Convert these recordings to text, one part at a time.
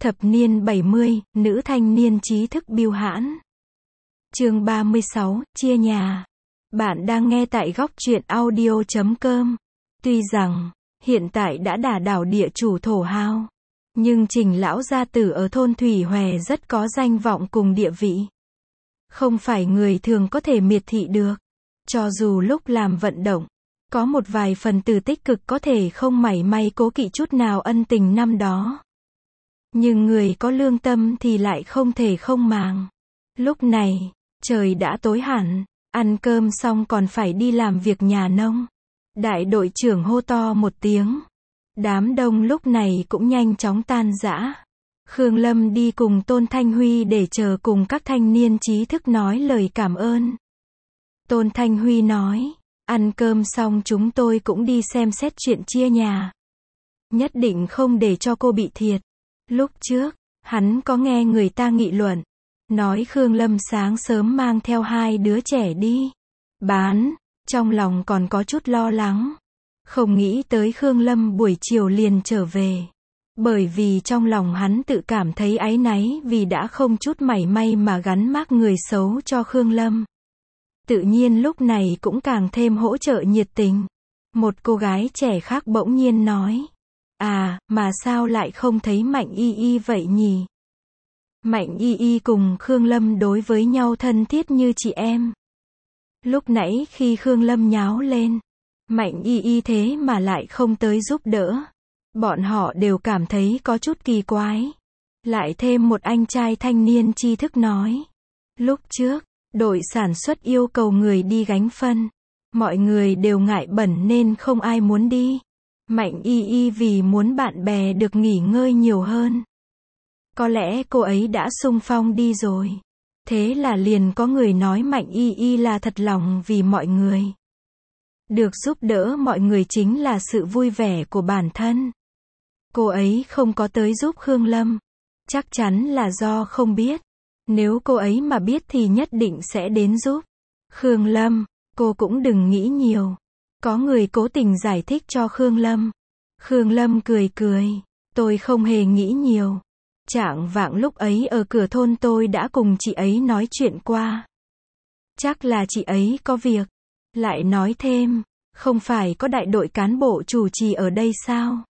Thập niên 70, nữ thanh niên trí thức bưu hãn. Chương 36, chia nhà. Bạn đang nghe tại góc truyện audio.com. Tuy rằng, hiện tại đã đả đảo địa chủ thổ hào, nhưng Trình lão gia tử ở thôn Thủy Hòe rất có danh vọng cùng địa vị. Không phải người thường có thể miệt thị được. Cho dù lúc làm vận động, có một vài phần tử tích cực có thể không mảy may cố kỵ chút nào ân tình năm đó. Nhưng người có lương tâm thì lại không thể không màng. Lúc này, trời đã tối hẳn, ăn cơm xong còn phải đi làm việc nhà nông. Đại đội trưởng hô to một tiếng. Đám đông lúc này cũng nhanh chóng tan rã. Khương Lâm đi cùng Tôn Thanh Huy để chờ cùng các thanh niên trí thức nói lời cảm ơn. Tôn Thanh Huy nói, ăn cơm xong chúng tôi cũng đi xem xét chuyện chia nhà. Nhất định không để cho cô bị thiệt. Lúc trước, hắn có nghe người ta nghị luận, nói Khương Lâm sáng sớm mang theo hai đứa trẻ đi bán, trong lòng còn có chút lo lắng. Không nghĩ tới Khương Lâm buổi chiều liền trở về. Bởi vì trong lòng hắn tự cảm thấy áy náy vì đã không chút mảy may mà gắn mác người xấu cho Khương Lâm. Tự nhiên lúc này cũng càng thêm hỗ trợ nhiệt tình. Một cô gái trẻ khác bỗng nhiên nói. À, mà sao lại không thấy Mạnh Y Y vậy nhỉ? Mạnh Y Y cùng Khương Lâm đối với nhau thân thiết như chị em. Lúc nãy khi Khương Lâm nháo lên, Mạnh Y Y thế mà lại không tới giúp đỡ. Bọn họ đều cảm thấy có chút kỳ quái. Lại thêm một anh trai thanh niên tri thức nói. Lúc trước, đội sản xuất yêu cầu người đi gánh phân. Mọi người đều ngại bẩn nên không ai muốn đi. Mạnh Y Y vì muốn bạn bè được nghỉ ngơi nhiều hơn. Có lẽ cô ấy đã xung phong đi rồi. Thế là liền có người nói Mạnh Y Y là thật lòng vì mọi người. Được giúp đỡ mọi người chính là sự vui vẻ của bản thân. Cô ấy không có tới giúp Khương Lâm. Chắc chắn là do không biết. Nếu cô ấy mà biết thì nhất định sẽ đến giúp. Khương Lâm, cô cũng đừng nghĩ nhiều. Có người cố tình giải thích cho Khương Lâm. Khương Lâm cười cười. Tôi không hề nghĩ nhiều. Chạng vạng lúc ấy ở cửa thôn tôi đã cùng chị ấy nói chuyện qua. Chắc là chị ấy có việc. Lại nói thêm, không phải có đại đội cán bộ chủ trì ở đây sao?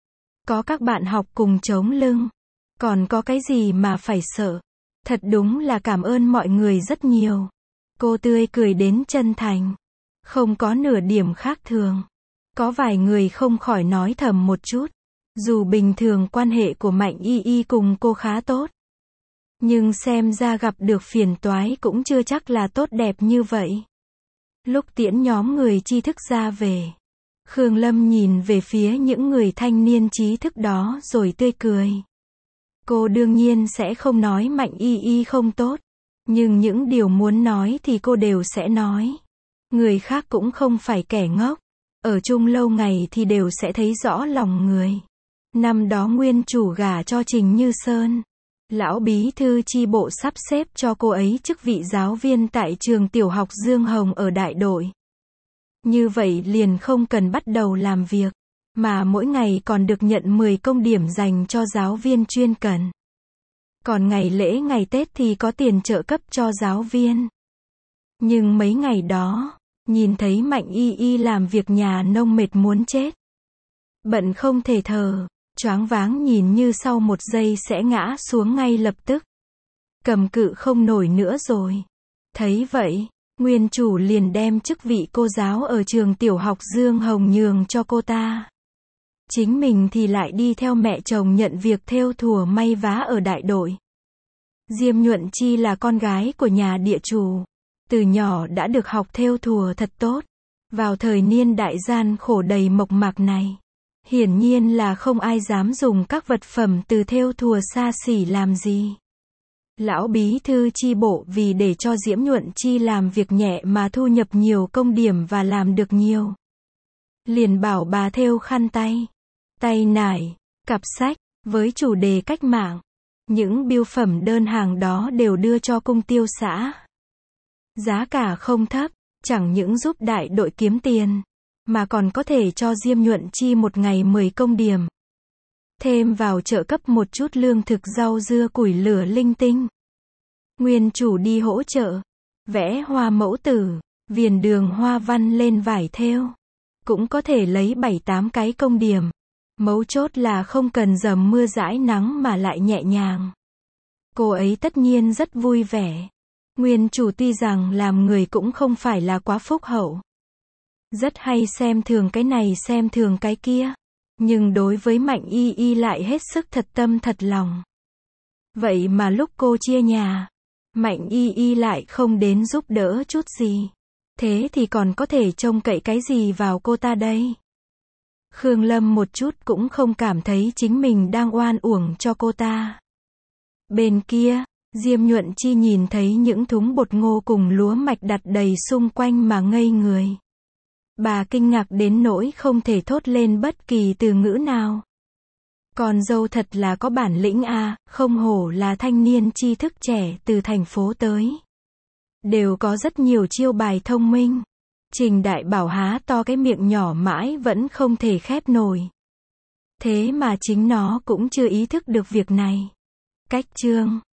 Có các bạn học cùng chống lưng. Còn có cái gì mà phải sợ? Thật đúng là cảm ơn mọi người rất nhiều. Cô tươi cười đến chân thành. Không có nửa điểm khác thường. Có vài người không khỏi nói thầm một chút. Dù bình thường quan hệ của Mạnh Y Y cùng cô khá tốt. Nhưng xem ra gặp được phiền toái cũng chưa chắc là tốt đẹp như vậy. Lúc tiễn nhóm người tri thức ra về. Khương Lâm nhìn về phía những người thanh niên trí thức đó rồi tươi cười. Cô đương nhiên sẽ không nói Mạnh Y Y không tốt. Nhưng những điều muốn nói thì cô đều sẽ nói. Người khác cũng không phải kẻ ngốc. Ở chung lâu ngày thì đều sẽ thấy rõ lòng người. Năm đó nguyên chủ gả cho Trình Như Sơn. Lão bí thư chi bộ sắp xếp cho cô ấy chức vị giáo viên tại trường tiểu học Dương Hồng ở đại đội. Như vậy liền không cần bắt đầu làm việc, mà mỗi ngày còn được nhận 10 công điểm dành cho giáo viên chuyên cần. Còn ngày lễ ngày Tết thì có tiền trợ cấp cho giáo viên. Nhưng mấy ngày đó, nhìn thấy Mạnh Y Y làm việc nhà nông mệt muốn chết. Bận không thể thở, choáng váng nhìn như sau một giây sẽ ngã xuống ngay lập tức. Cầm cự không nổi nữa rồi. Thấy vậy, nguyên chủ liền đem chức vị cô giáo ở trường tiểu học Dương Hồng nhường cho cô ta. Chính mình thì lại đi theo mẹ chồng nhận việc thêu thùa may vá ở đại đội. Diêm Nhuận Chi là con gái của nhà địa chủ. Từ nhỏ đã được học thêu thùa thật tốt. Vào thời niên đại gian khổ đầy mộc mạc này. Hiển nhiên là không ai dám dùng các vật phẩm từ thêu thùa xa xỉ làm gì. Lão bí thư chi bộ vì để cho Diễm Nhuận Chi làm việc nhẹ mà thu nhập nhiều công điểm và làm được nhiều. Liền bảo bà thêu khăn tay, tay nải, cặp sách, với chủ đề cách mạng. Những bưu phẩm đơn hàng đó đều đưa cho cung tiêu xã. Giá cả không thấp, chẳng những giúp đại đội kiếm tiền, mà còn có thể cho Diêm Nhuận Chi một ngày 10 công điểm. Thêm vào trợ cấp một chút lương thực rau dưa củi lửa linh tinh. Nguyên chủ đi hỗ trợ. Vẽ hoa mẫu tử, viền đường hoa văn lên vải thêu. Cũng có thể lấy 7-8 cái công điểm. Mấu chốt là không cần dầm mưa dãi nắng mà lại nhẹ nhàng. Cô ấy tất nhiên rất vui vẻ. Nguyên chủ tuy rằng làm người cũng không phải là quá phúc hậu. Rất hay xem thường cái này xem thường cái kia. Nhưng đối với Mạnh Y Y lại hết sức thật tâm thật lòng. Vậy mà lúc cô chia nhà, Mạnh Y Y lại không đến giúp đỡ chút gì. Thế thì còn có thể trông cậy cái gì vào cô ta đây? Khương Lâm một chút cũng không cảm thấy chính mình đang oan uổng cho cô ta. Bên kia, Diêm Nhuận Chi nhìn thấy những thúng bột ngô cùng lúa mạch đặt đầy xung quanh mà ngây người. Bà kinh ngạc đến nỗi không thể thốt lên bất kỳ từ ngữ nào. Con dâu thật là có bản lĩnh a, không hổ là thanh niên tri thức trẻ từ thành phố tới. Đều có rất nhiều chiêu bài thông minh. Trình Đại Bảo há to cái miệng nhỏ mãi vẫn không thể khép nổi. Thế mà chính nó cũng chưa ý thức được việc này. Cách chương